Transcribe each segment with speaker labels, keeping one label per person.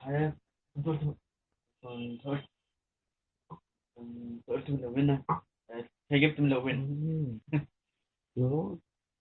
Speaker 1: حياة. انت قلت ملونة. هي جبت ملونة.
Speaker 2: يا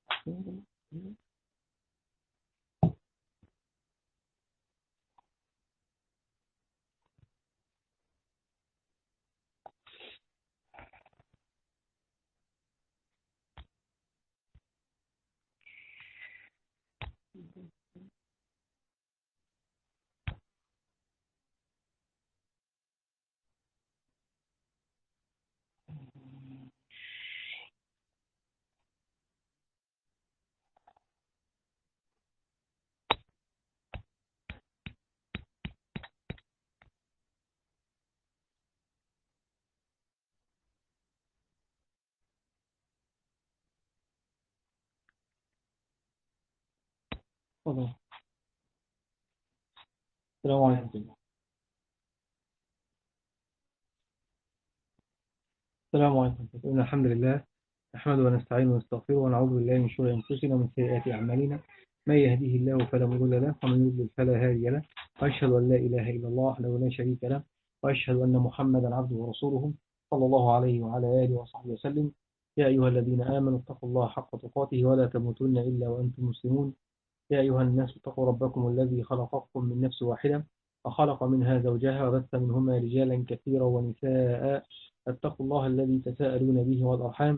Speaker 2: خلاص. السلام عليكم. السلام عليكم. إن الحمد لله نحمده ونستعينه ونستغفره ونعوذ بالله من شرور أنفسنا ومن سيئات أعمالنا. من يهديه الله فلا مضل له ومن يضلل فلا هادي له. وأشهد أن لا إله إلا الله وحده لا شريك له وأشهد أن محمدا عبده ورسوله صلى الله عليه وعلى آله وصحبه وسلم. يا أيها الذين آمنوا اتقوا الله حق تقاته ولا تموتن إلا وأنتم مسلمون. يا أيها الناس اتقوا ربكم الذي خلقكم من نفس واحدة وخلق منها زوجها وبث منهما رجالا كثيرا ونساء. اتقوا الله الذي تساءلون به والأرحام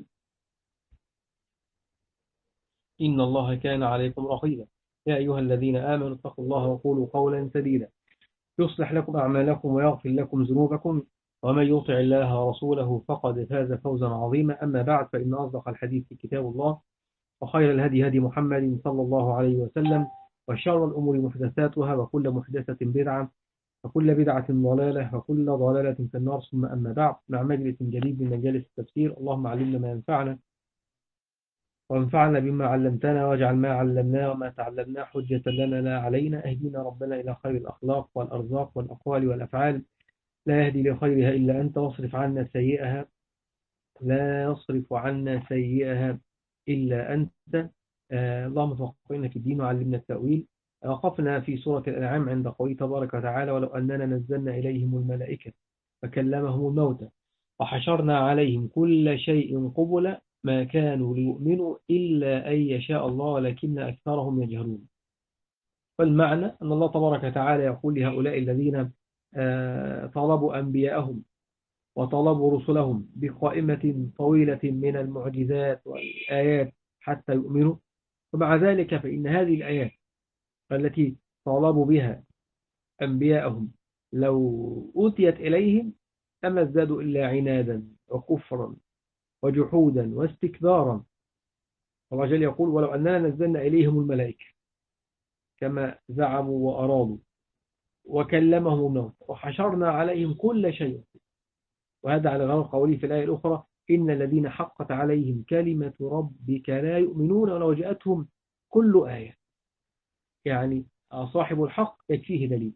Speaker 2: إن الله كان عليكم رقيبا. يا أيها الذين آمنوا اتقوا الله وقولوا قولا سديدا يصلح لكم أعمالكم ويغفر لكم ذنوبكم ومن يطع الله ورسوله فقد فاز فوزا عظيما. أما بعد فإن أصدق الحديث كتاب الله وخير الهدي هدي محمد صلى الله عليه وسلم وشر الأمور محدثاتها وكل محدثة بدعة وكل بدعة ضلالة وكل ضلالة في النار. ثم أما بعد، مع مجلس جديد من مجالس التفسير. اللهم علمنا ما ينفعنا وانفعنا بما علمتنا واجعل ما علمنا وما تعلمنا حجة لنا لا علينا. اهدنا ربنا إلى خير الأخلاق والأرزاق والأقوال والأفعال. لا يهدي لخيرها إلا أنت واصرف عنا سيئها. لا يصرف عنا سيئها إلا أنت. اللهم توفقنا في الدين وعلمنا التأويل. وقفنا في سورة الأنعام عند قوله تبارك وتعالى ولو أننا نزلنا إليهم الملائكة فكلمهم الموتى وحشرنا عليهم كل شيء قبلا ما كانوا ليؤمنوا إلا أن يشاء الله ولكن أكثرهم يجهلون. والمعنى أن الله تبارك وتعالى يقول لهؤلاء الذين طلبوا أنبياءهم وطلبوا رسلهم بقائمة طويلة من المعجزات والآيات حتى يؤمنوا، ومع ذلك فإن هذه الآيات التي طالبوا بها أنبياءهم لو أوتيت إليهم أما ازدادوا إلا عنادا وكفرا وجحودا واستكبارا. الله جل يقول ولو أننا نزلنا إليهم الملائكة كما زعموا وأرادوا وكلمهم الموت وحشرنا عليهم كل شيء. وهذا على غير قوله في الآية الأخرى إن الذين حقت عليهم كلمة ربك لا يؤمنون ولو جاءتهم كل آية. يعني صاحب الحق يكفيه دليل،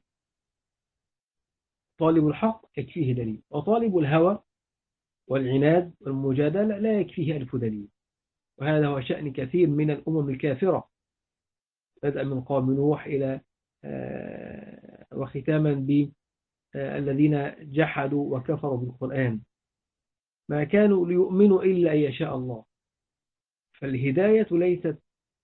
Speaker 2: طالب الحق يكفيه دليل، وطالب الهوى والعناد والمجادلة لا يكفيه ألف دليل. وهذا هو شأن كثير من الأمم الكافرة بدءا من قوم نوح إلى وختاما بالذين جحدوا وكفروا بالقرآن. ما كانوا ليؤمنوا إلا أن يشاء الله. فالهداية ليست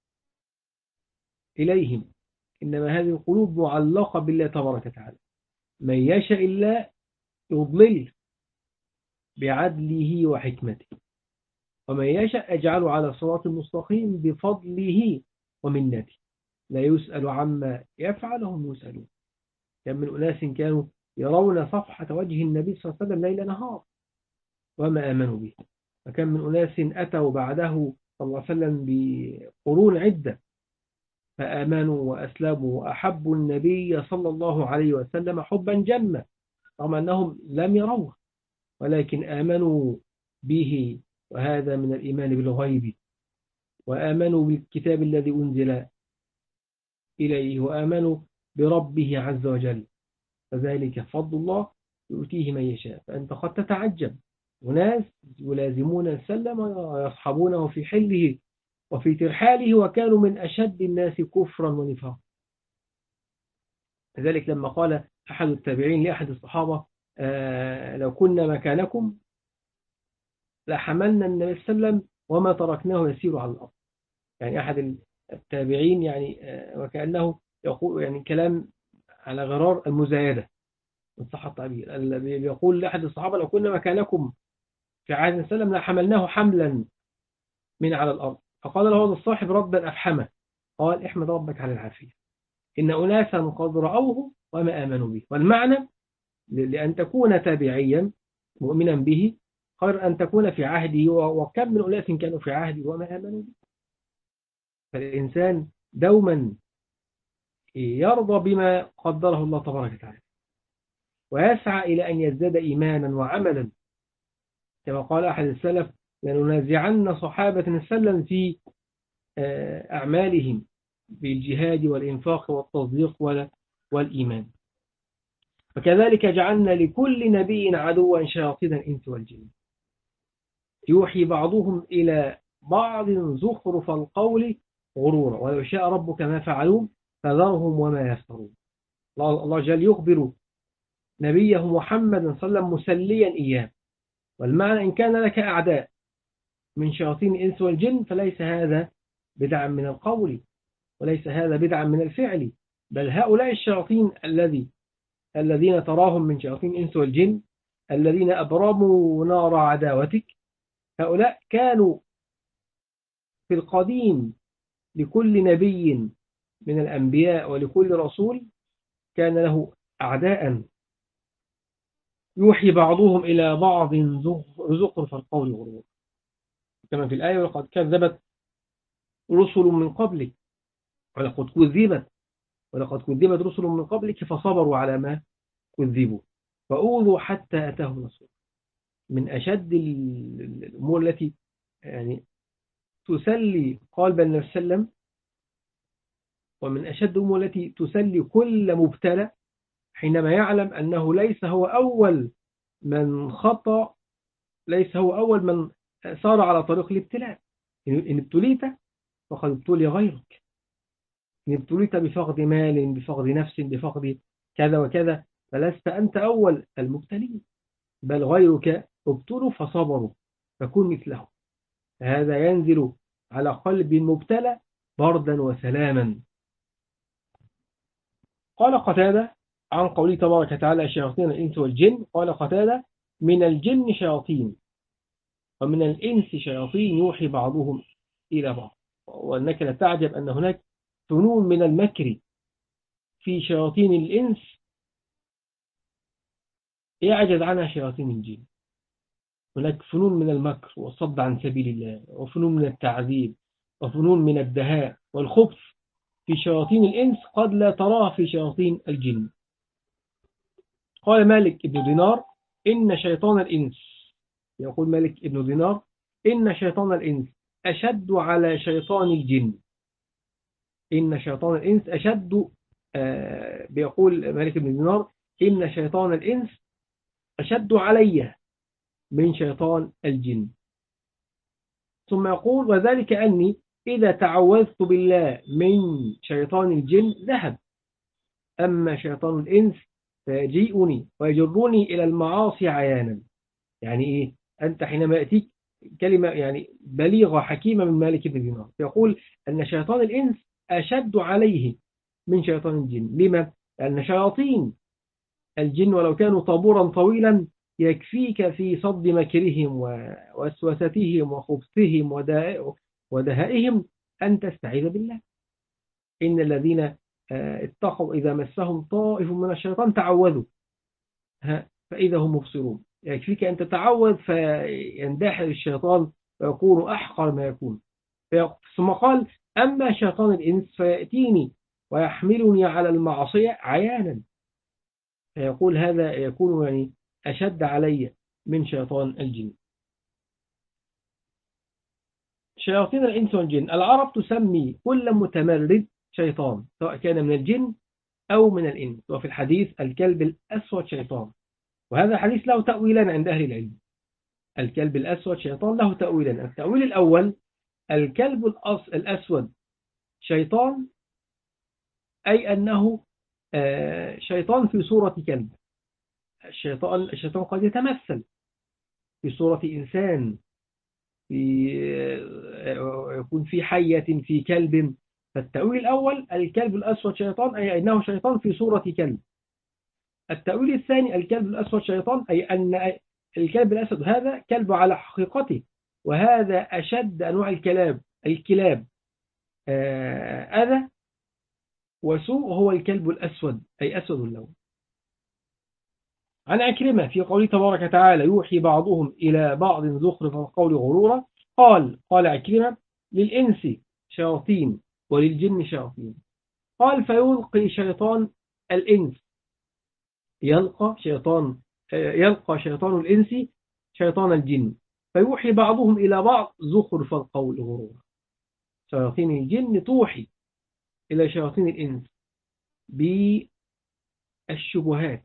Speaker 2: إليهم، إنما هذه القلوب معلقة بالله تبارك وتعالى. من يشاء الله يضلل بعدله وحكمته ومن يشاء أجعله على صراط مستقيم بفضله ومنته لا يسأل عما يفعل هم يسألون. كان من أناس كانوا يرون صفحة وجه النبي صلى الله عليه وسلم ليل نهار وما آمنوا به. وكان من أناس أتوا بعده صلى الله عليه وسلم بقرون عدة فآمنوا وأسلموا وأحبوا النبي صلى الله عليه وسلم حبا جما رغم أنهم لم يروه ولكن آمنوا به. وهذا من الإيمان بالغيب. وآمنوا بالكتاب الذي أنزل إليه وآمنوا بربه عز وجل. فذلك فضل الله يؤتيه من يشاء. فأنت قد تتعجب وناس يلازمون السلم ويصحبونه في حله وفي ترحاله وكانوا من أشد الناس كفرا ونفاقا. لذلك لما قال أحد التابعين لأحد الصحابة لو كنا مكانكم لحملنا النبي صلى الله عليه وسلم وما تركناه يسير على الأرض. يعني أحد التابعين يعني وكأنه يقول يعني كلام على غرار المزايدة من صح التعبير، الذي يقول لأحد الصحابة لو كنا مكانكم في عهد النبي صلى الله عليه وسلم لحملناه حملا من على الأرض. فقال له هذا الصاحب ردا أفحمه، قال احمد ربك على العافية، إن أناسا قد رأوه وما آمنوا به. والمعنى لأن تكون تابعيا مؤمنا به خير أن تكون في عهده، وكم من أناس كانوا في عهده وما آمنوا به. فالإنسان دوما يرضى بما قدره الله تبارك وتعالى، ويسعى إلى أن يزداد إيمانا وعملا، كما قال أحد السلف لننازعن صحابة وسلم في أعمالهم بالجهاد والإنفاق والتصديق والإيمان. فكذلك جعلنا لكل نبي عدوا شياطين الإنس والجن يوحي بعضهم إلى بعض زخرف القول غرورا ولو شاء ربك ما فعلوه فذرهم وما يفترون. الله جل يخبر نبيه محمد صلى الله عليه وسلم مسليا إياه. والمعنى إن كان لك أعداء من شياطين الإنس والجن فليس هذا بدعا من القول وليس هذا بدعا من الفعل، بل هؤلاء الشياطين الذين تراهم من شياطين الإنس والجن الذين أبرموا نار عداوتك، هؤلاء كانوا في القديم لكل نبي من الأنبياء ولكل رسول كان له أعداء يوحي بعضهم إلى بعض زخرف القول غرورا، كما في الآية ولقد كذبت رسل من قبلك ولقد كذبت رسل من قبلك فصبروا على ما كذبوا فأوذوا حتى أتاهم نصرنا. من أشد الأمور التي يعني تسلي قلب النبي صلى الله عليه وسلم، ومن أشد الأمور التي تسلي كل مبتلى حينما يعلم أنه ليس هو أول من خطأ، ليس هو أول من صار على طريق الابتلاء. إن ابتليت فقد ابتلي غيرك، إن ابتليت بفقد مال بفقد نفس بفقد كذا وكذا فلست أنت أول المبتلين، بل غيرك ابتلوا فصبروا فكن مثله. هذا ينزل على قلب المبتلى بردا وسلاما. قال قتادة عن قوله تبارك وتعالى شياطين الإنس والجن، قال قتادة من الجن شياطين ومن الإنس شياطين يوحي بعضهم إلى بعض. وأنك لا تعجب أن هناك فنون من المكر في شياطين الإنس يعجز عنها شياطين الجن. هناك فنون من المكر والصد عن سبيل الله، وفنون من التعذيب، وفنون من الدهاء والخبث في شياطين الإنس قد لا تراها في شياطين الجن. قال مالك بن دينار إن شيطان الإنس، يقول مالك بن دينار إن شيطان الإنس أشد على شيطان الجن. إن شيطان الإنس أشد بيقول مالك بن دينار إن شيطان الإنس أشد علي من شيطان الجن. ثم يقول وذلك أني إذا تعوذت بالله من شيطان الجن ذهب، أما شيطان الإنس فيجيئني ويجرني إلى المعاصي عيانا. يعني إيه؟ أنت حينما يأتيك كلمة يعني بليغة حكيمة من مالك بن دينار يقول أن شيطان الإنس أشد عليه من شيطان الجن. لما؟ لأن شياطين الجن ولو كانوا طابورا طويلا يكفيك في صد مكرهم ووسوستهم وخبثهم ودهائهم أن تستعيذ بالله. إن الذين اتقوا إذا مسهم طائف من الشيطان تعوذوا فإذا هم مبصرون. يكفيك أن تتعوذ فيندحر الشيطان ويكون أحقر ما يكون. ثم قال أما شيطان الإنس فيأتيني ويحملني على المعصية عيانا، فيقول هذا يكون يعني أشد علي من شيطان الجن. شياطين الإنس والجن العرب تسمي كل متمرد شيطان سواء كان من الجن أو من الإنس. وفي الحديث الكلب الأسود شيطان، وهذا الحديث له تأويلان عند أهل العلم. الكلب الأسود شيطان له تأويلان. التأويل الأول الكلب الأسود شيطان أي أنه شيطان في صورة كلب. الشيطان قد يتمثل في صورة إنسان، في يكون في حية، في كلب. فالتأويل الأول الكلب الأسود شيطان، أي أنه شيطان في صورة كلب. التأويل الثاني الكلب الأسود شيطان، أي أن الكلب الأسود هذا كلب على حقيقته، وهذا أشد أنواع الكلاب أذى وسوء هو الكلب الأسود، أي أسود اللون. عن عكرمة في قوله تبارك وتعالى يوحي بعضهم إلى بعض زخرف القول غرورا، قال عكرمة للإنس شياطين وللجن شياطين. قال فيلقي شيطان الإنس، يلقى شيطان الإنس شيطان الجن، فيوحي بعضهم إلى بعض زخرف القول غرورا. شياطين الجن توحي إلى شياطين الإنس بالشبهات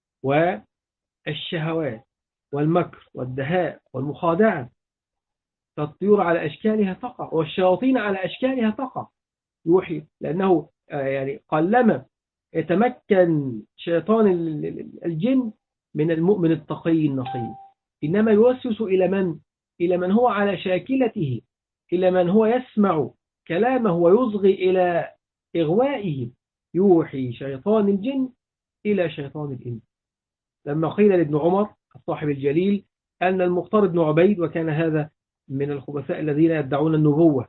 Speaker 2: والشهوات والمكر والدهاء والمخادعة. فالطيور على أشكالها تقع والشياطين على أشكالها تقع، يوحي لأنه يعني قلما يتمكن شيطان الجن من المؤمن التقي النقي، إنما يوسوس إلى من هو على شاكلته، إلى من هو يسمع كلامه ويصغي إلى إغوائه. يوحي شيطان الجن إلى شيطان الإنس. لما قيل لابن عمر الصاحب الجليل أن المختار بن عبيد، وكان هذا من الخبثاء الذين يدعون النبوة،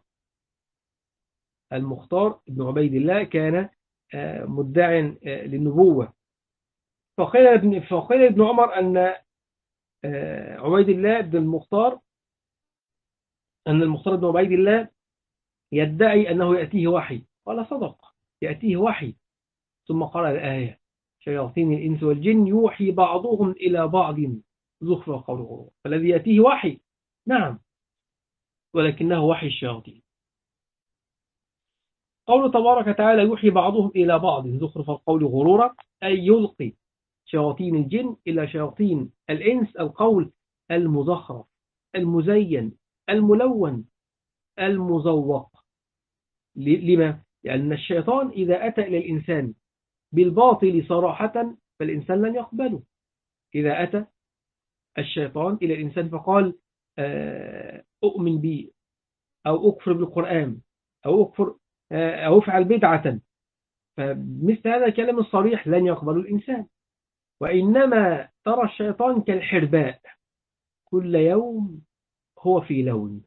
Speaker 2: المختار بن عبيد الله كان مدعي للنبوة، فقيل ابن عمر أن عبيد الله بن المختار، أن المختار بن عبيد الله يدعي أنه يأتيه وحي. قال صدق، يأتيه وحي. ثم قرأ الآية شياطين الإنس والجن يوحي بعضهم إلى بعض زخرف القول غرورا. فالذي يأتيه وحي نعم، ولكنه وحي الشياطين. قوله تبارك وتعالى يوحي بعضهم إلى بعض زخرف القول غرورا، أي يلقي شياطين الجن إلى شياطين الإنس القول المزخرف المزين الملون المزوق. لما؟ لأن الشيطان إذا أتى إلى الإنسان بالباطل صراحة فالإنسان لن يقبله. إذا أتى الشيطان إلى الإنسان فقال أؤمن بي أو أكفر بالقرآن أو أفعل بدعة، فمثل هذا الكلام الصريح لن يقبل الإنسان. وإنما ترى الشيطان كالحرباء كل يوم هو في لون،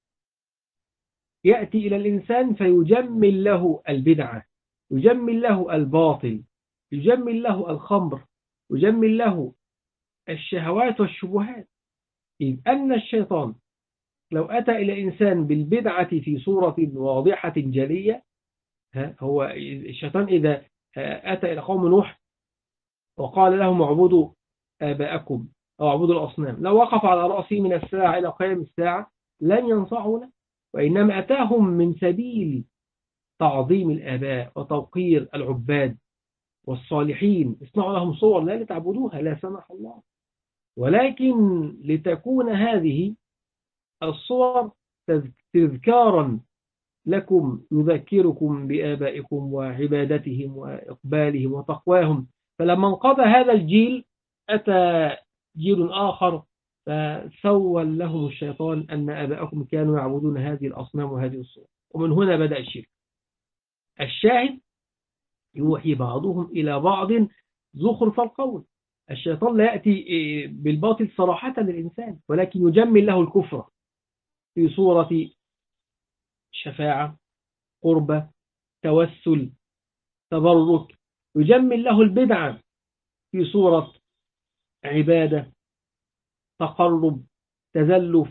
Speaker 2: يأتي إلى الإنسان فيجمل له البدعة، يجمل له الباطل، يجمل له الخمر، يجمل له الشهوات والشبهات. إذ أن الشيطان لو أتى إلى إنسان بالبدعة في صورة واضحة جلية، هو الشيطان إذا أتى إلى قوم نوح وقال لهم اعبدوا آباءكم أو اعبدوا الأصنام، لو وقف على رأسه من الساعة إلى قيام الساعة لن ينصعون، وإنما أتاهم من سبيل تعظيم الآباء وتوقير العباد والصالحين. اصنعوا لهم صور لا لتعبدوها لا سمح الله، ولكن لتكون هذه الصور تذكارا لكم، يذكركم بآبائكم وعبادتهم وإقبالهم وتقواهم. فلما انقضى هذا الجيل أتى جيل آخر فسول لهم الشيطان أن آباءكم كانوا يعبدون هذه الأصنام وهذه الصور، ومن هنا بدأ الشرك. الشاهد يوحي بعضهم إلى بعض زخرف القول. الشيطان لا يأتي بالباطل صراحة للإنسان، ولكن يجمل له الكفر في صورة شفاعة، قربة، توسل، تبرك. يجمل له البدعة في صورة عبادة، تقرب، تزلف.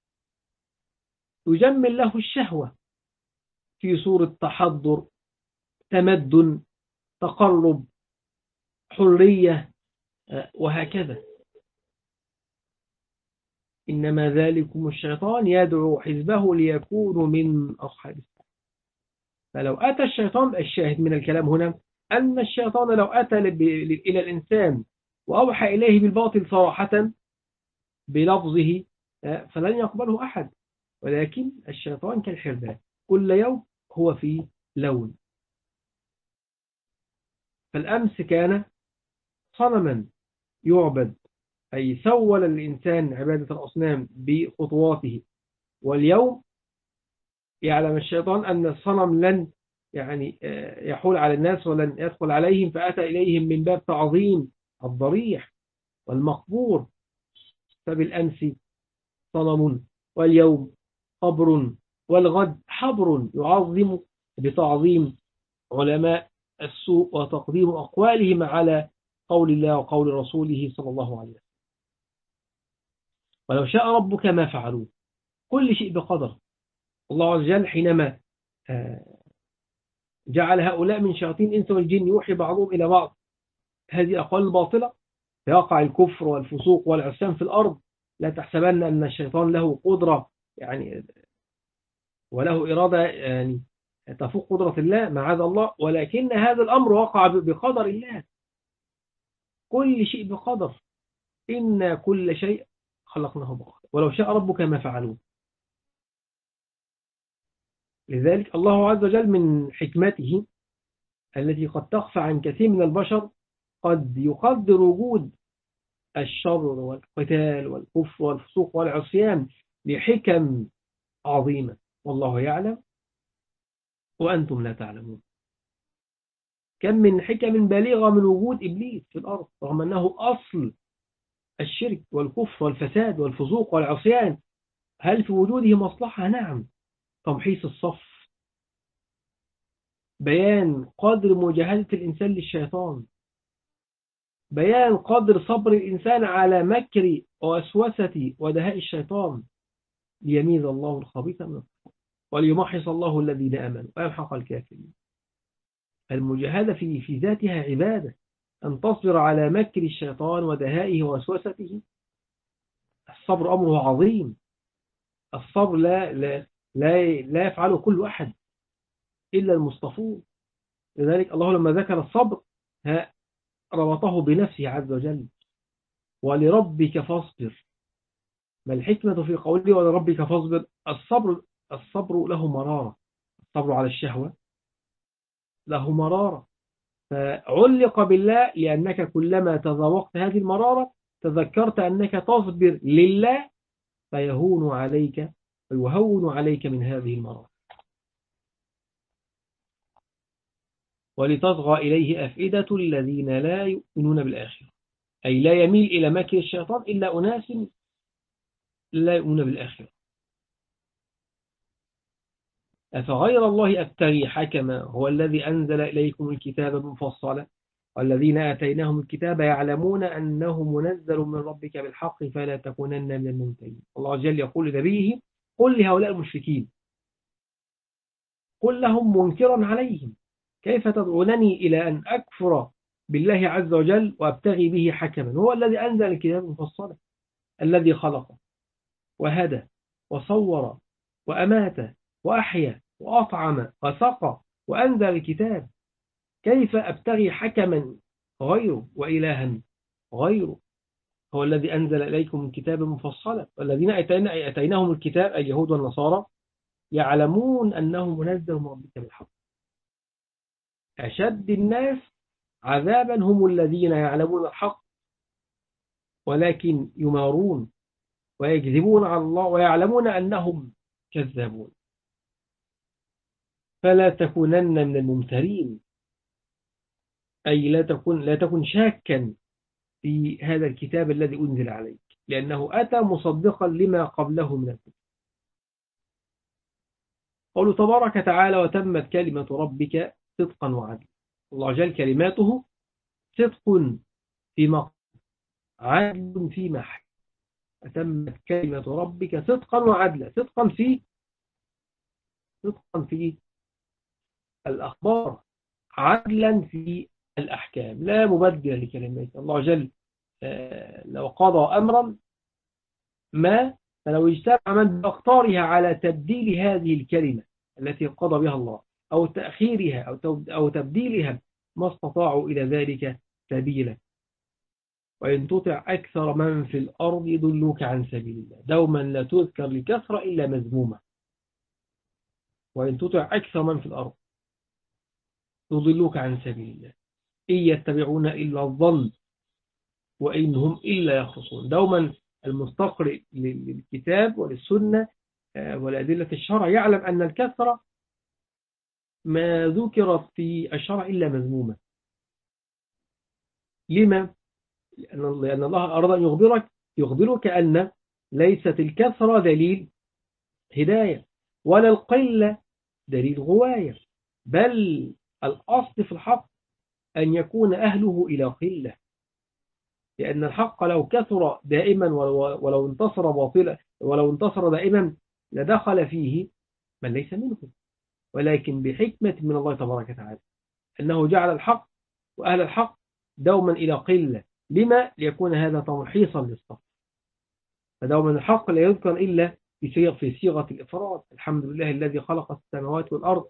Speaker 2: يجمل له الشهوة في صورة تحضر، تمدن، تقرب، حرية، وهكذا. إنما ذلكم الشيطان يدعو حزبه ليكونوا من أصحاب السعير. فلو أتى الشيطان، الشاهد من الكلام هنا أن الشيطان لو أتى إلى الإنسان وأوحى إليه بالباطل صراحة بلفظه فلن يقبله أحد، ولكن الشيطان كالحرباء كل يوم هو في لون. فالأمس كان صنما يعبد، أي سول الإنسان عبادة الأصنام بخطواته. واليوم يعلم الشيطان أن الصنم لن يحول على الناس ولن يدخل عليهم، فأتى إليهم من باب تعظيم الضريح والمقبور. فبالأمس صنم، واليوم قبر، والغد حبر يعظم بتعظيم علماء السوء وتقديم أقوالهم على قول الله وقول رسوله صلى الله عليه وسلم. ولو شاء ربك ما فعلوه، كل شيء بقدر. الله عز وجل حينما جعل هؤلاء من شياطين الإنس والجن يوحي بعضهم إلى بعض هذه الأقوال الباطلة، فيقع الكفر والفسوق والعصيان في الأرض. لا تحسبن أن الشيطان له قدرة وله إرادة تفوق قدرة الله، معاذ الله، ولكن هذا الأمر وقع بقدر الله. كل شيء بقدر، إن كل شيء خلقناه بقدر، ولو شاء ربك ما فعلوه. لذلك الله عز وجل من حكمته التي قد تخفى عن كثير من البشر قد يقدر وجود الشر والقتال والكفر والفسوق والعصيان لحكم عظيمة، والله يعلم وأنتم لا تعلمون. كم من حكم بالغة من وجود إبليس في الأرض رغم أنه أصل الشرك والكفر والفساد والفسوق والعصيان. هل في وجوده مصلحة؟ نعم. تمحيص الصف، بيان قدر مجاهدة الإنسان للشيطان، بيان قدر صبر الإنسان على مكر ووسوسة ودهاء الشيطان، ليميز الله الخبيث من الطيب وليمحص الله الذين آمنوا ويمحق الكافرين. المجاهدة في ذاتها عبادة، أن تصبر على مكر الشيطان ودهائه ووسوسته. الصبر أمره عظيم. الصبر لا يفعله كل أحد إلا المصطفون. لذلك الله لما ذكر الصبر ربطه بنفسه عز وجل، ولربك فاصبر. ما الحكمة في قوله ولربك فاصبر؟ الصبر له مرارة. الصبر على الشهوة له مرارة، فعلق بالله لأنك كلما تذوقت هذه المرارة تذكرت أنك تصبر لله، فيهون عليك ويهون عليك من هذه المرارة. ولتصغى إليه أفئدة الذين لا يؤمنون بالآخرة، أي لا يميل إلى مكر الشيطان إلا أناس لا يؤمنون بالآخرة. أفغير الله أبتغي حكما هو الذي أنزل إليكم الكتاب مفصلا والذين آتيناهم الكتاب يعلمون أنه منزل من ربك بالحق فلا تكونن من الممترين. الله جل يقول لنبيه قل لهؤلاء المشركين، قل لهم منكرا عليهم كيف تدعونني إلى أن أكفر بالله عز وجل وأبتغي به حكما هو الذي أنزل الكتاب مفصلا، الذي خلق وهدى وصور وأمات وأحيا وأطعم وسقى وأنزل الكتاب. كيف أبتغي حكما غيره وإلها غيره؟ هو الذي أنزل إليكم الكتاب مفصلا والذين أتيناهم الكتاب اليهود والنصارى يعلمون أنه منزل من ربك بالحق. أشد الناس عذابا هم الذين يعلمون الحق ولكن يمارون ويكذبون على الله ويعلمون أنهم كذابون. فلا تكونن من الممترين، أي لا تكن شاكا في هذا الكتاب الذي أنزل عليك، لأنه أتى مصدقا لما قبله من الكتاب. قوله تبارك تعالى وتمت كلمة ربك صدقا وعدلا. الله جل كلماته صدق في مقام عدل في محل. وتمت كلمة ربك صدقا وعدلا، صدقا في الأخبار، عدلا في الأحكام، لا مبدل لكلمات الله جل. لو قضى أمرا ما فلو اجتمع من بأقطارها على تبديل هذه الكلمة التي قضى بها الله أو تأخيرها أو تبديلها ما استطاعوا إلى ذلك سبيلا. وإن تطع أكثر من في الأرض يضلوك عن سبيل الله دوما لا تذكر لكثرة إلا مذمومة. وإن تطع أكثر من في الأرض يضلوك عن سبيل الله إن يتبعون إلا الظن وإن هم إلا يخرصون. دوما المستقرئ للكتاب وللسنة والأدلة الشرع يعلم أن الكثرة ما ذكرت في الشرع إلا مذمومة. لما؟ لأن الله أراد أن يخبرك أن ليست الكثرة دليل هداية ولا القلة دليل غواية، بل الأصل في الحق أن يكون أهله إلى قلة، لأن الحق لو كثر دائما ولو انتصر باطلا ولو انتصر دائما لدخل فيه من ليس منه، ولكن بحكمة من الله تبارك وتعالى أنه جعل الحق وأهل الحق دوما إلى قلة. لما؟ ليكون هذا تمحيصا للصف. فدوما الحق لا يذكر إلا في صيغة الإفراد. الحمد لله الذي خلق السماوات والأرض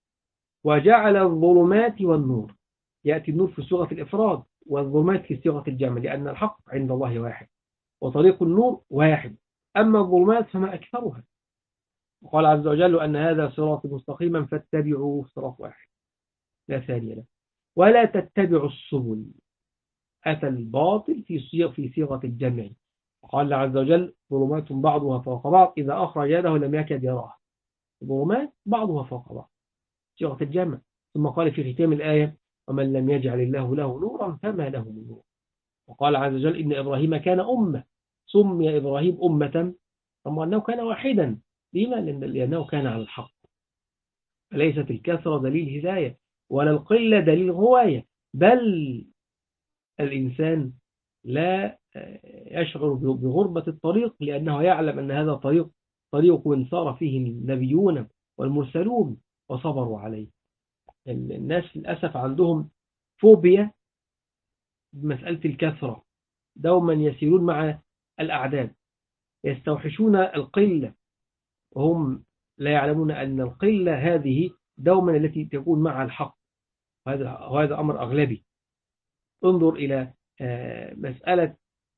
Speaker 2: وجعل الظلمات والنور. يأتي النور في صيغة الإفراد والظلمات في صيغة الجمع، لأن الحق عند الله واحد وطريق النور واحد، أما الظلمات فما أكثرها. وقال عز وجل أن هذا صراط مستقيما فاتبعوه، صراط واحد لا ثاني له، ولا تتبعوا السبل. أتى الباطل في صيغة الجمع. قال عز وجل ظلمات بعضها فوق بعض إذا أخرج يده لم يكد يراها. ظلمات بعضها فوق بعض صيغة الجمع. ثم قال في ختام الآية ومن لم يجعل الله له نورا فما له من نور. وقال عز وجل إن إبراهيم كان أمة، سمي إبراهيم أمة ثم أنه كان واحدا. لما؟ لأنه كان على الحق. فليست الكثرة دليل هداية ولا القلة دليل غواية، بل الإنسان لا يشعر بغربة الطريق لأنه يعلم أن هذا طريق سار فيه النبيون والمرسلون وصبروا عليه. الناس للأسف عندهم فوبيا بمسألة الكثرة، دوما يسيرون مع الأعداد، يستوحشون القلة وهم لا يعلمون أن القلة هذه دوما التي تكون مع الحق. وهذا أمر أغلبي. انظر إلى مسألة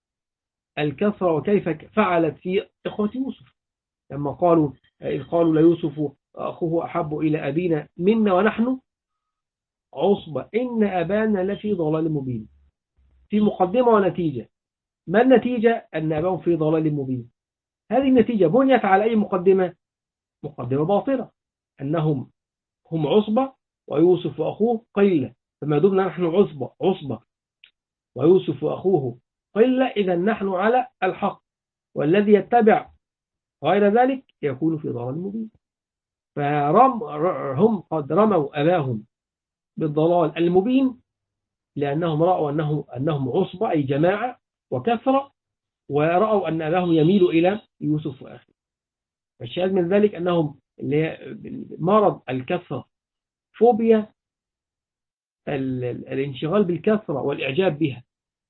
Speaker 2: الكثرة وكيف فعلت في إخوة يوسف لما إذ قالوا ليوسف أخوه أحب إلى أبينا منا ونحن عصبة إن أبانا لفي ضلال مبين. في مقدمة ونتيجة. ما النتيجة؟ أن أباهم في ضلال مبين. هذه النتيجة بنيت على أي مقدمة؟ مقدمة باطلة، أنهم هم عصبة ويوسف وأخوه قلة، فما دمنا نحن عصبة ويوسف وأخوه قلة إذا نحن على الحق، والذي يتبع غير ذلك يكون في ضلال مبين. فهم قد رموا أباهم بالضلال المبين لأنهم رأوا أنهم عصبة أي جماعة وكثرة، ورأوا أن أباهم يميل إلى يوسف وأخيه. فالشاهد من ذلك أنهم مرض الكثرة، فوبيا الانشغال بالكثرة والإعجاب بها.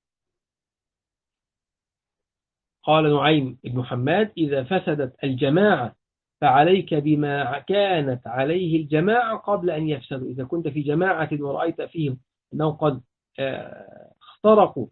Speaker 2: قال نعيم بن حماد إذا فسدت الجماعة فعليك بما كانت عليه الجماعة قبل أن يفسدوا. إذا كنت في جماعة ورأيت فيهم أنهم قد اخترقوا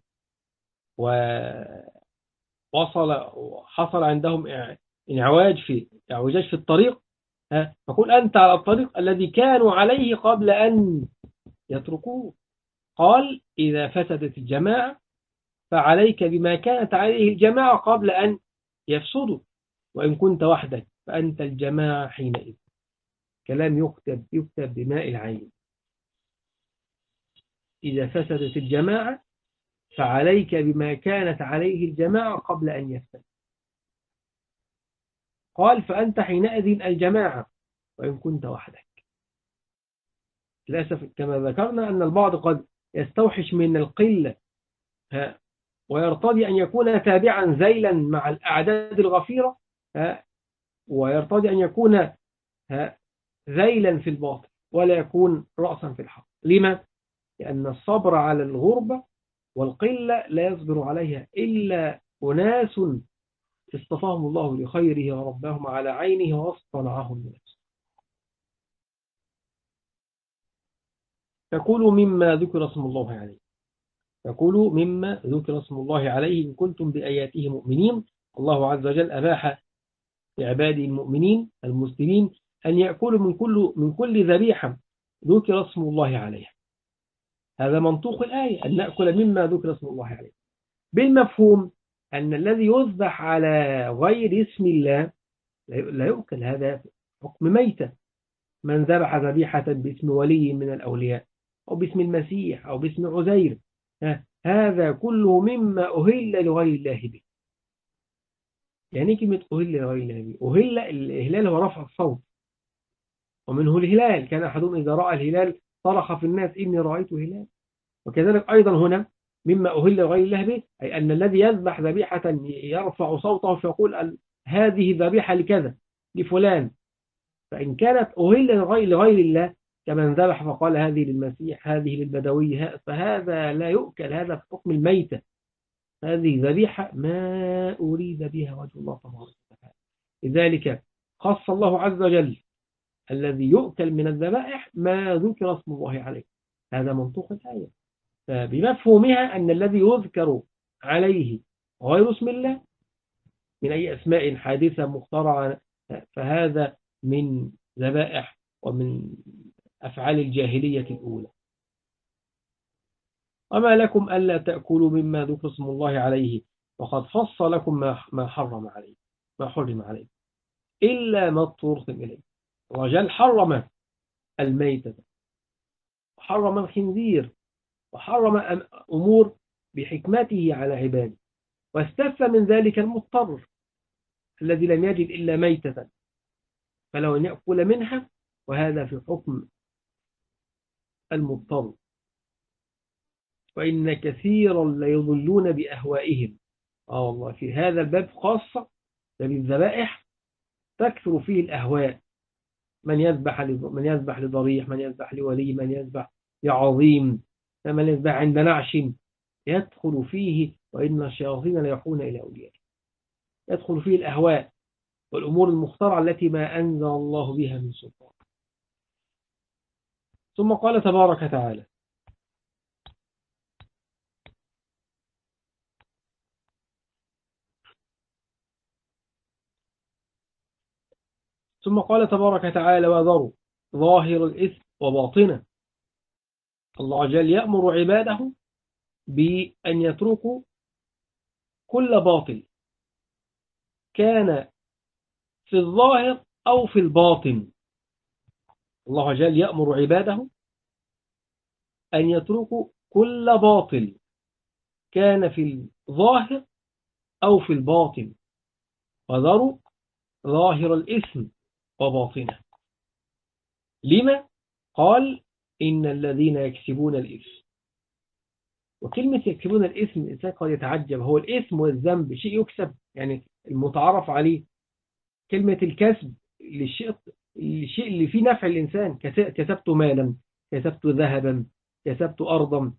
Speaker 2: وحصل عندهم اعوجاج في الطريق، فقل أنت على الطريق الذي كانوا عليه قبل أن يتركوه. قال إذا فسدت الجماعة فعليك بما كانت عليه الجماعة قبل أن يفسدوا، وإن كنت وحدك فأنت الجماعة حينئذ. كلام يكتب بماء العين. إذا فسدت الجماعة فعليك بما كانت عليه الجماعة قبل أن يفسد. قال فأنت حينئذ الجماعة وإن كنت وحدك. للأسف كما ذكرنا أن البعض قد يستوحش من القلة ويرتضي أن يكون تابعا ذيلا مع الأعداد الغفيرة، ويرتضي أن يكون ذيلا في الباطل ولا يكون رأسا في الحق. لما؟ لأن الصبر على الغربة والقلة لا يصبر عليها إلا أناس اصطفاهم الله لخيره ورباهم على عينه واصطنعهم لنفسه. فكلوا مما ذكر اسم الله عليه، فكلوا مما ذكر اسم الله عليه إن كنتم بآياته مؤمنين. الله عز وجل أباح لعباده المؤمنين المسلمين أن يأكلوا من كل ذبيحة ذكر اسم الله عليها. هذا منطوق الآية أن نأكل مما ذكر اسم الله عليه. بالمفهوم أن الذي يذبح على غير اسم الله لا يؤكل، هذا حكم ميتة. من ذبح ذبيحة باسم ولي من الأولياء أو باسم المسيح أو باسم عزير، هذا كله مما أهل لغير الله به. يعني كلمة أهل لغير الله به، أهل الإهلال هو رفع الصوت، ومنه الهلال، كان أحدهم إذا رأى الهلال صرخ في الناس إني رأيت هلال. وكذلك أيضا هنا مما أهل لغير الله به، أي أن الذي يذبح ذبيحة يرفع صوته فيقول هذه ذبيحة لكذا لفلان، فإن كانت أهل لغير الله كمن ذبح فقال هذه للمسيح هذه للبدوي، فهذا لا يؤكل، هذا في حكم الميتة. هذه ذبيحة ما أريد بها وجه الله تبارك وتعالى. لذلك خص الله عز وجل الذي يؤكل من الذبائح ما ذكر اسم الله عليه. هذا منطوق الآية. فبمفهومها أن الذي يذكر عليه غير اسم الله من أي أسماء حادثة مخترعة، فهذا من ذبائح ومن أفعال الجاهلية الأولى. وما لكم ألا تأكلوا مما ذكر اسم الله عليه وقد فص لكم ما حرم عليه، ما حرم عليه إلا ما اضطررتم إليه. الرجال حرم الميتة، وحرم الخنزير، وحرم أمور بحكمته على عباده، واستثنى من ذلك المضطر الذي لم يجد إلا ميتة فلو أن يأكل منها، وهذا في حكم المضطر. وإن كثيرا ليضلون بأهوائهم. والله في هذا الباب خاصة، باب الذبائح تكثر فيه الأهواء، من يذبح لضريح، من يذبح لولي، من يذبح لعظيم، من يذبح عند نعش، يدخل فيه وإن الشياطين ليحون إلى أولياء، يدخل فيه الأهواء والأمور المخترعة التي ما أنزل الله بها من سلطان. ثم قال تبارك وتعالى: وذروا ظاهر الإثم وباطنه. الله جل يأمر عباده بأن يتركوا كل باطل كان في الظاهر أو في الباطن. الله جل يأمر عباده أن يتركوا كل باطل كان في الظاهر أو في الباطن. وذروا ظاهر الإثم وباطنه. لما؟ قال: إن الذين يكسبون الإثم. وكلمة يكسبون الإثم الإنسان قد يتعجب، هو الإثم والذنب شيء يكسب؟ يعني المتعارف عليه كلمة الكسب للشيء اللي فيه نفع الإنسان، كسبت مالا، كسبت ذهبا، كسبت أرضا.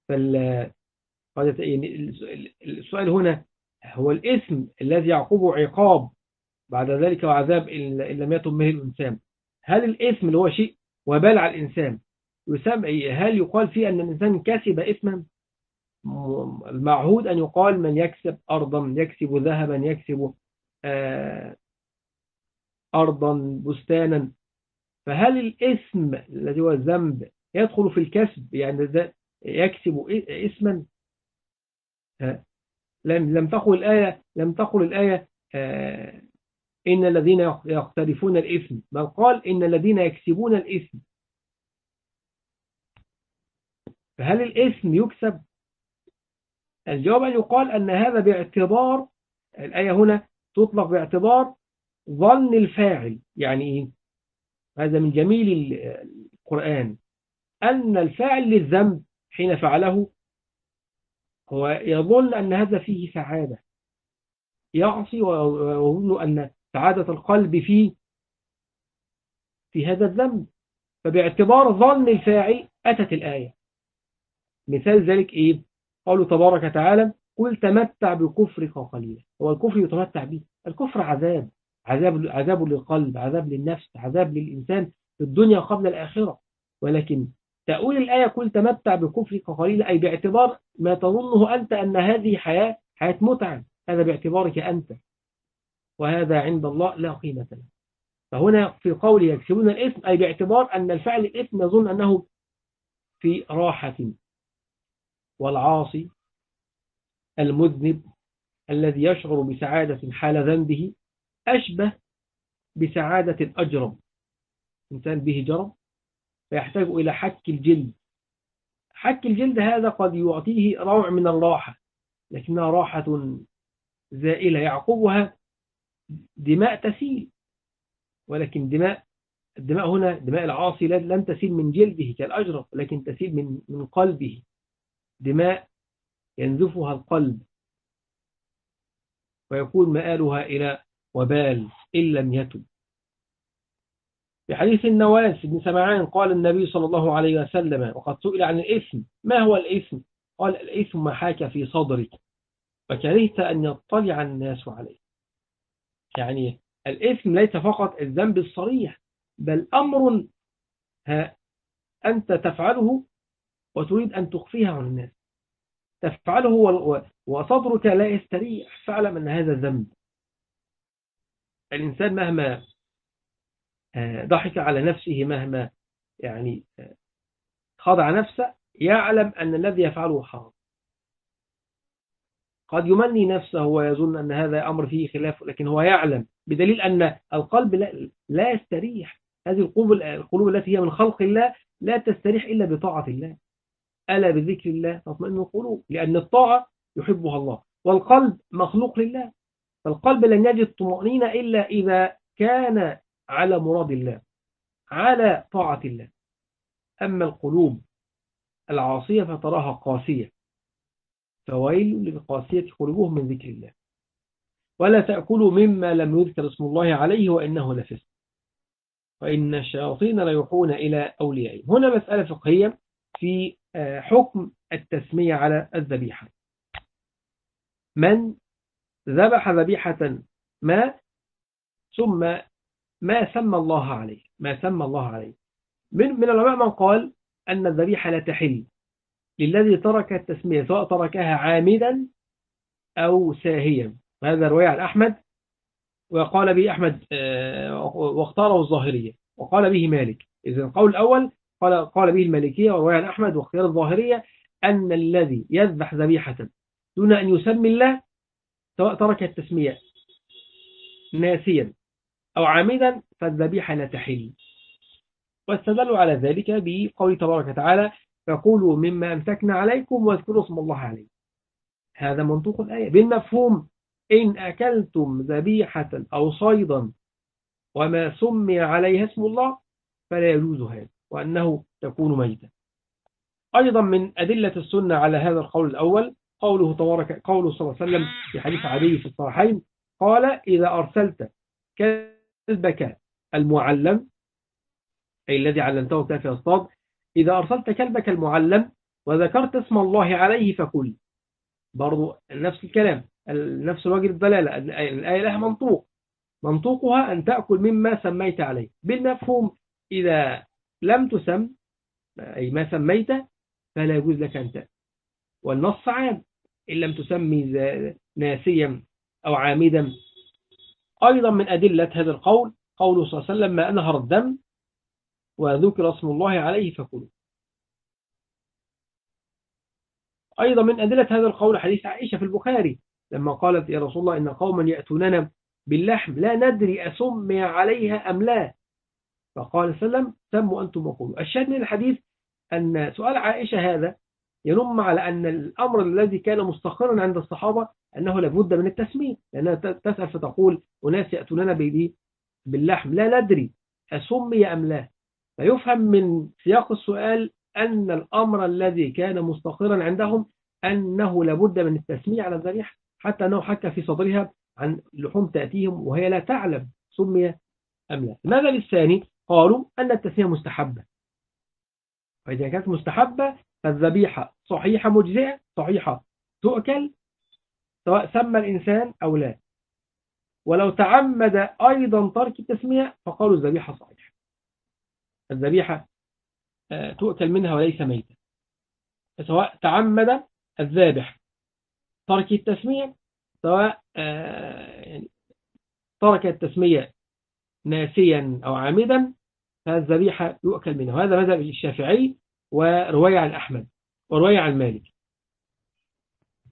Speaker 2: يعني السؤال هنا هو الإثم الذي يعقبه عقاب بعد ذلك وعذاب إن لم يتم به الإنسان. هل الإثم اللي هو شيء وبال على الإنسان هل يقال فيه أن الإنسان كسب إثما؟ المعهود أن يقال من يكسب أرضا، يكسب ذهبا، يكسب أرضا، بستانا. فهل الإثم الذي هو الذنب يدخل في الكسب؟ يعني يكسب إثما؟ لم تقل الآية إن الذين يقترفون الإثم، بل قال إن الذين يكسبون الإثم. فهل الإثم يكسب؟ الجواب أن يقال أن هذا باعتبار الآية هنا تطلق باعتبار ظن الفاعل. يعني إيه؟ هذا من جميل القرآن أن الفاعل للذنب حين فعله هو يظن أن هذا فيه سعادة، يعصي ويظن أن سعادة القلب في هذا الذنب، فباعتبار ظن الفاعل أتت الآية. مثال ذلك إيه؟ قالوا تبارك وتعالى: قل تمتع بكفرك قليلا. هو الكفر يتمتع به؟ الكفر عذاب للقلب، عذاب للنفس، عذاب للإنسان في الدنيا قبل الآخرة. ولكن تقول الآية: قل تمتع بكفرك قليلا، أي باعتبار ما تظنه أنت أن هذه حياة متعة، هذا باعتبارك أنت، وهذا عند الله لا قيمة له. فهنا في قوله يكسبون الإثم أي باعتبار أن الفعل الإثم يظن أنه في راحة والعاصي المذنب الذي يشعر بسعادة حال ذنبه أشبه بسعادة الأجرم. إنسان به جرم فيحتاج إلى حك الجلد. حك الجلد هذا قد يعطيه نوع من الراحة، لكنها راحة زائلة يعقبها دماء تسيل، ولكن الدماء هنا دماء العاصي لن تسيل من جلده كالأجرم، لكن تسيل من قلبه، دماء ينزفها القلب ويكون مآلها إلى وبال إن لم يتب. في حديث النواس بن سمعان قال النبي صلى الله عليه وسلم وقد سئل عن الإثم: ما هو الإثم؟ قال: الإثم ما حاك في صدرك فكرهت أن يطلع الناس عليه. يعني الإثم ليس فقط الذنب الصريح، بل أمر أنت تفعله وتريد أن تخفيه عن الناس، تفعله وصدرك لا يستريح، فاعلم أن هذا ذنب. الإنسان مهما ضحك على نفسه، مهما يعني خضع نفسه، يعلم أن الذي يفعله حرام. قد يمني نفسه ويظن أن هذا أمر فيه خلاف، لكن هو يعلم بدليل أن القلب لا يستريح. هذه القلوب التي هي من خلق الله لا تستريح إلا بطاعة الله. ألا بذكر الله تطمئن القلوب، لأن الطاعة يحبها الله، والقلب مخلوق لله، فالقلب لن يجد طمأنينة إلا إذا كان على مراد الله، على طاعة الله. أما القلوب العاصية فتراها قاسية، فويل للقاسية قلوبهم من ذكر الله. ولا تأكلوا مما لم يذكر اسم الله عليه وإنه لفسق وإن الشياطين ليوحون إلى أوليائهم. هنا مسألة فقهية في حكم التسمية على الذبيحة. من ذبح ذبيحة ثم ما سمى الله عليه، من العلماء من قال أن الذبيحة لا تحل للذي ترك التسمية، سواء تركها عامدا أو ساهيا، وهذا رواية عن أحمد، وقال به أحمد واختاره الظاهرية، وقال به مالك. إذن القول الأول قال به المالكية ورواية عن أحمد واختيار الظاهرية أن الذي يذبح ذبيحة دون أن يسمي الله، سواء ترك التسمية ناسيا أو عامدا، فالذبيحة لا تحل. واستدلوا على ذلك بقول تبارك وتعالى: فقولوا مما أمسكنا عليكم واذكروا اسم الله عليه. هذا منطوق الآية بالمفهوم: إن أكلتم ذبيحة أو صيدا وما سمي عليها اسم الله فلا يجوز هذا، وأنه تكون ميتا. أيضا من أدلة السنة على هذا القول الأول قوله صلى الله عليه وسلم في حديث عدي في الصحيحين قال: إذا أرسلت كلبك المعلم، أي الذي علمته كيف يصطاد، إذا أرسلت كلبك المعلم وذكرت اسم الله عليه فكل. برضو نفس الكلام، نفس وجه الدلالة. الآية لها منطوقها أن تأكل مما سميت عليه بالمفهوم. إذا لم تسم، أي ما سميت، فلا يجوز لك أن تأكل. والنص عام: إن لم تسمي ناسيا أو عامدا. أيضا من أدلة هذا القول قوله صلى الله عليه وسلم: ما أنهر الدم وذكر اسم الله عليه فكلوا. أيضا من أدلة هذا القول حديث عائشة في البخاري لما قالت: يا رسول الله إن قوما يأتوننا باللحم لا ندري أسمي عليها أم لا، فقال صلى الله عليه وسلم: سموا أنتم وكلوا. الشاهد من الحديث أن سؤال عائشة هذا ينم على أن الأمر الذي كان مستقرا عند الصحابة أنه لابد من التسمية، لأنها تسأل فتقول: أناس يأتوننا باللحم لا ندري أسمي أم لا. فيفهم من سياق السؤال أن الأمر الذي كان مستقرا عندهم أنه لابد من التسمية على الذبيحة، حتى أنه حكى في صدرها عن لحوم تأتيهم وهي لا تعلم سمي أم لا. ماذا للثاني؟ قالوا أن التسمية مستحبة، فإذا كانت مستحبة فالذبيحة صحيحة مجزئة، صحيحة تؤكل سواء سمى الإنسان أو لا. ولو تعمد أيضا ترك التسمية فقالوا الذبيحة صحيحة، الذبيحة تؤكل منها وليس ميتا، سواء تعمد الذابح ترك التسمية، سواء ترك التسمية ناسيا أو عامدا، فالذبيحة يؤكل منها. وهذا مذهب الشافعي ورواية عن أحمد ورواية عن مالك.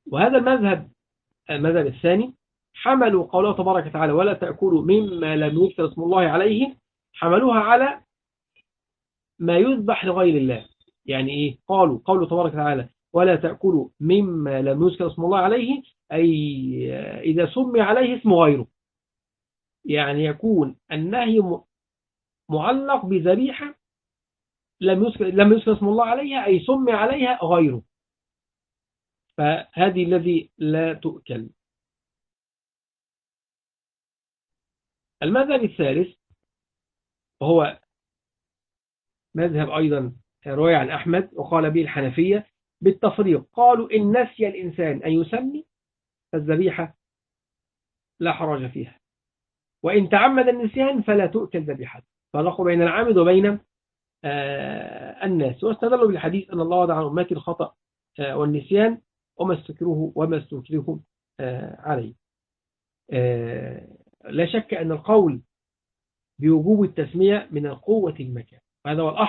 Speaker 2: وهذا المذهب الثاني حملوا قوله تبارك وتعالى ولا تأكلوا مما لم يذكر اسم الله عليه، حملوها على ما يذبح لغير الله. يعني إيه؟ قالوا قوله تبارك وتعالى ولا تأكلوا مما لم يذكر اسم الله عليه، أي إذا سمي عليه اسم غيره، يعني يكون النهي معلق بذبيحة لم يذكر اسم الله عليها، أي سمي عليها غيره، فهذه الذي لا تؤكل. المذهب الثالث وهو مذهب أيضا روي عن أحمد وقال به الحنفية بالتفريق، قالوا إن نسي الإنسان أن يسمي فالذبيحة لا حرج فيها، وإن تعمد النسيان فلا تؤكل ذبيحته، فرقوا بين العامد وبين الناس. واستدلوا بالحديث أن الله وضع عن أمتي الخطأ والنسيان وما استكرهوا عليه. لا شك أن القول بوجوب التسمية من القوة المكان، هذا هو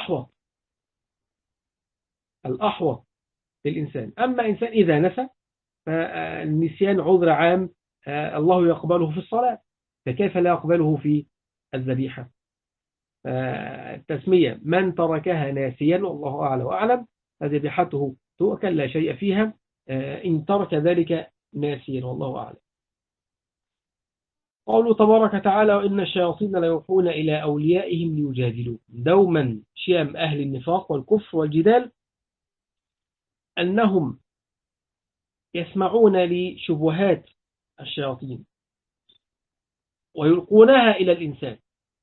Speaker 2: الأحوط للإنسان. أما إنسان إذا نسى فالنسيان عذر عام الله يقبله في الصلاة، فكيف لا يقبله في الذبيحة؟ التسمية من تركها ناسيا والله أعلى وأعلم فذبيحته تؤكل لا شيء فيها إن ترك ذلك ناسيا والله أعلم. قوله تبارك وتعالى وإن الشياطين ليوحون إلى أوليائهم ليجادلوا. دوما شيم أهل النفاق والكفر والجدال أنهم يسمعون لشبهات الشياطين ويلقونها إلى الإنسان.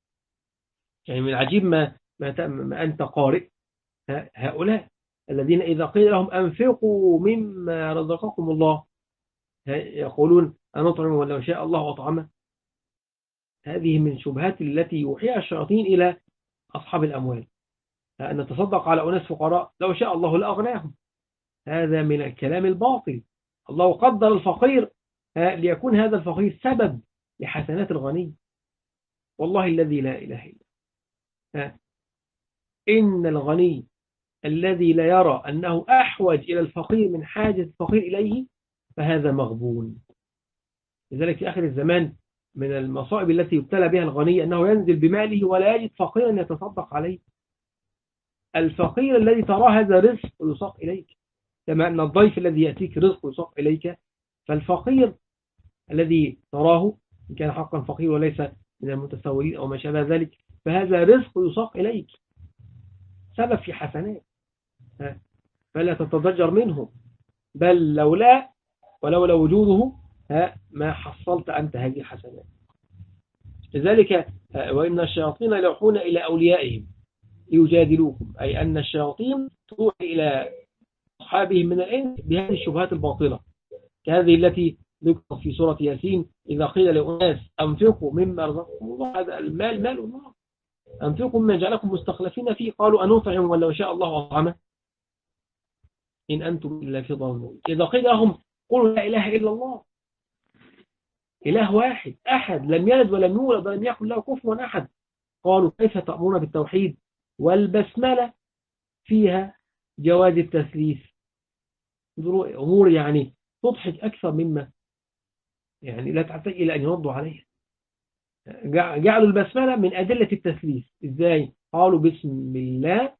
Speaker 2: يعني من العجيب ما أنت قارئ هؤلاء الذين إذا قيل لهم أنفقوا مما رزقكم الله يقولون أنطعم ولو شاء الله أطعمه. هذه من شبهات التي يوحيها الشياطين إلى أصحاب الأموال، أن نتصدق على أناس فقراء لو شاء الله لأغناهم. هذا من الكلام الباطل. الله قدر الفقير ليكون هذا الفقير سبب لحسنات الغني. والله الذي لا إله إلا إن الغني الذي لا يرى أنه أحوج إلى الفقير من حاجة الفقير إليه فهذا مغبون. لذلك في آخر الزمان من المصائب التي يبتلى بها الغني أنه ينزل بماله ولا يجد فقيرا يتصدق عليه. الفقير الذي تراه هذا رزق يساق إليك، كما أن الضيف الذي يأتيك رزق يساق إليك، فالفقير الذي تراه إن كان حقا فقير وليس من المتسولين أو ما شابه ذلك فهذا رزق يساق إليك سبب في حسنات، فلا تتضجر منه، بل ولولا وجوده ما حصلت أنت هذه الحسنات. لذلك وإن الشياطين يوحون إلى أوليائهم ليجادلوكم، أي أن الشياطين توحي إلى أصحابهم من الإنس بهذه الشبهات الباطلة، كهذه التي ذكرت في سورة ياسين إذا قيل لأناس أنفقوا مما رزقكم الله، هذا المال مال الله، أنفقوا مما جعلكم مستخلفين فيه، قالوا أنطعم ولو شاء الله أطعمه إن أنتم إلا في ضلال مبين. إذا قيل لهم قولوا لا إله إلا الله، إله واحد أحد لم يلد ولم يولد ولم يكن له كفوا أحد، قالوا كيف تأمرون بالتوحيد والبسملة فيها جواز التثليث. أمور يعني تضحك أكثر مما يعني لا تحتاج إلى أن يردوا عليها. جعلوا البسملة من أدلة التثليث. إزاي؟ قالوا بسم الله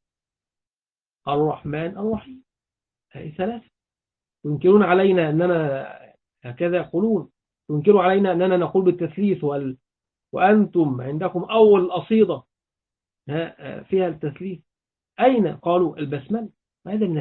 Speaker 2: الرحمن الرحيم، هذه ثلاثة. ينكرون علينا أننا هكذا يقولون، ينكروا علينا أننا نقول بالتثليث وأنتم عندكم أول الأصيدة فيها التثليث. أين؟ قالوا البسملة. هذا من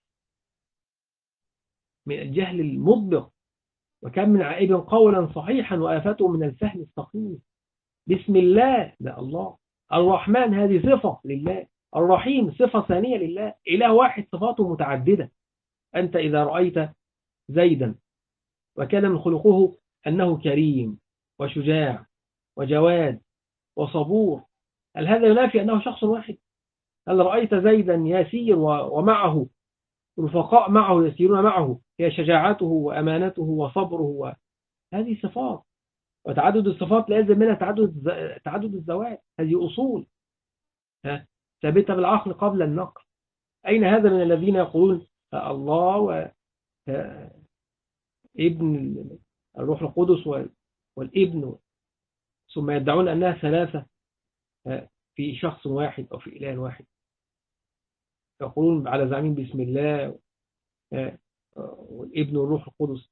Speaker 2: الجهل المطبق. وكم من عائب قولا صحيحا وآفته من الفهم السقيم. بسم الله لا الله، الرحمن هذه صفة لله، الرحيم صفة ثانية لله، إله واحد صفاته متعددة. أنت إذا رأيت زيدا وكان من خلقه أنه كريم وشجاع وجواد وصبور، هل هذا ينافي أنه شخص واحد؟ هل رأيت زيدا يسير ومعه رفقاء معه يسيرون معه، هي شجاعته وأمانته وصبره هذه صفات. وتعدد الصفات لا يلزم منها تعدد الذوات، هذه أصول ثابتة بالعقل قبل النقل. أين هذا من الذين يقولون الله ابن الروح القدس والابن، ثم يدعون أنها ثلاثة في شخص واحد أو في إله واحد، يقولون على زعمين بسم الله والابن والروح القدس.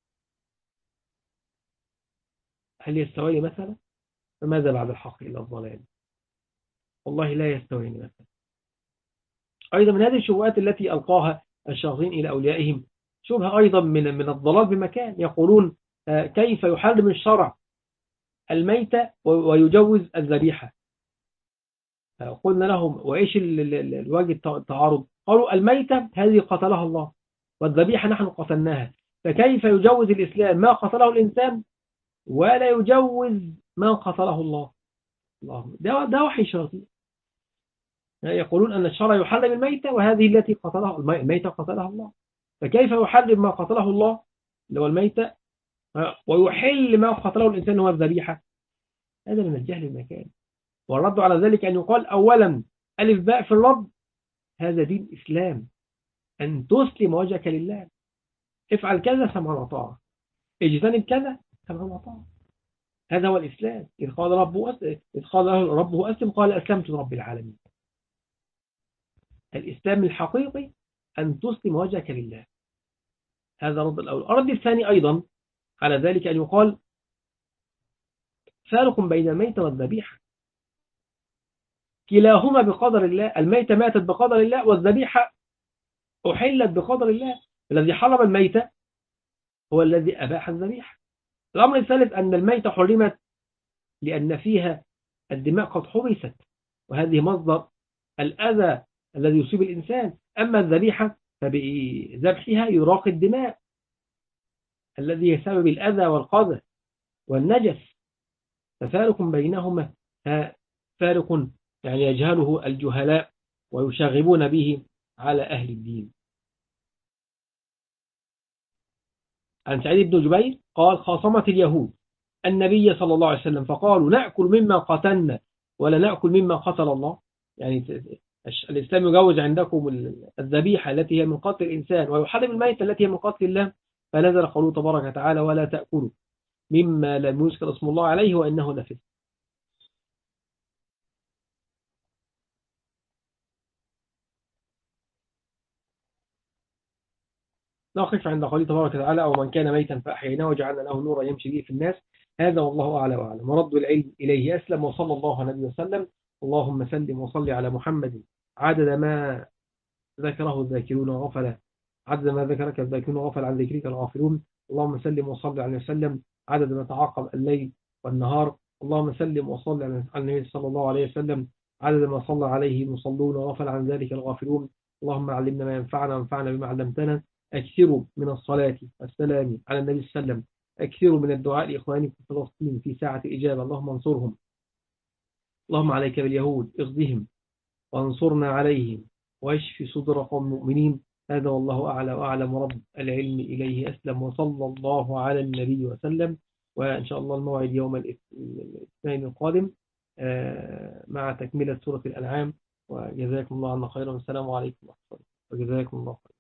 Speaker 2: هل يستوي مثلا؟ فماذا بعد الحق إلا الضلال؟ والله لا يستوي مثلا. أيضا من هذه الشبهات التي ألقاها الشياطين إلى أوليائهم شبهة أيضا من الضلال بمكان. يقولون كيف يحرم الشرع الميتة ويجوز الذبيحة؟ قلنا لهم وإيش الوجه التعارض؟ قالوا الميتة هذه قتلها الله، والذبيحة نحن قتلناها، فكيف يجوز الإسلام ما قتله الإنسان ولا يجوز ما قتله الله؟ ده وحي شياطين. يقولون أن الشرع يحرم الميتة، وهذه التي قتلها الميتة قتلها الله، فكيف يحرم ما قتله الله اللي هو الميتة ويحل ما قتله الإنسان هو الذبيحة؟ هذا من الجهل المكان. والرد على ذلك أن يقال أولا ألف باء في الرد، هذا دين إسلام، أن تسلم وجهك لله، افعل كذا سمعا وطاعة، اجتنب كذا سمعا وطاعة، هذا هو الإسلام. إذ قال له ربه أسلم قال أسلمت لرب العالمين. الإسلام الحقيقي أن تسلم وجهك لله، هذا الرد الأول. الرد الثاني أيضا على ذلك أن يقال فارق بين الميتة والذبيحة، كلاهما بقدر الله، الميتة ماتت بقدر الله والذبيحة أحلت بقدر الله، الذي حرم الميتة هو الذي أباح الذبيحة. الأمر الثالث أن الميتة حرمت لأن فيها الدماء قد حبست، وهذه مصدر الأذى الذي يصيب الإنسان. أما الذبيحة فبذبحها يراق الدماء الذي يسبب الأذى والقذى والنجس، ففارق بينهما فارق يعني يجهله الجهلاء ويشاغبون به على أهل الدين. عن سعيد بن جبير قال خاصمت اليهود النبي صلى الله عليه وسلم فقالوا نأكل مما قتلنا ولا نأكل مما قتل الله. يعني الإسلام يجوز عندكم الذبيحة التي هي من قتل الإنسان ويحرم الميتة التي هي من قتل الله، فنزل قوله تبارك وتعالى ولا تأكلوا مما لم يذكر اسم الله عليه وإنه لفسق. نقف عند قوله تبارك وتعالى أو من كان ميتا فأحييناه وجعلنا له نورا يمشي به في الناس، هذا والله أعلى وأعلم. ورد العلم إليه أسلم. وصلى الله عليه وسلم. اللهم سلم وصل على محمد عدد ما ذكره الذاكرون وغفل، عدد ما ذكرك الذاكرون وغفل عن ذكرك الغافلون. اللهم سلم وصل عليه وسلم عدد ما تعاقب الليل والنهار. اللهم سلم وصل على النبي صلى الله عليه وسلم عدد ما صلى عليه المصلون وغفل عن ذلك الغافلون. اللهم علمنا ما ينفعنا وانفعنا بما علمتنا. أكثروا من الصلاة والسلام على النبي صلى الله عليه وسلم. أكثروا من الدعاء لإخوانكم في فلسطين في ساعة إجابة. اللهم انصرهم. اللهم عليك باليهود اغزهم وانصرنا عليهم واشف صدر قوم المؤمنين. هذا والله أعلى وأعلم. رب العلم إليه أسلم. وصلى الله على النبي وسلم. وإن شاء الله الموعد يوم الاثنين القادم مع تكملة سورة الأنعام. وجزاكم الله عنا خيرا والسلام عليكم ورحمة الله وجزاكم الله خيرا.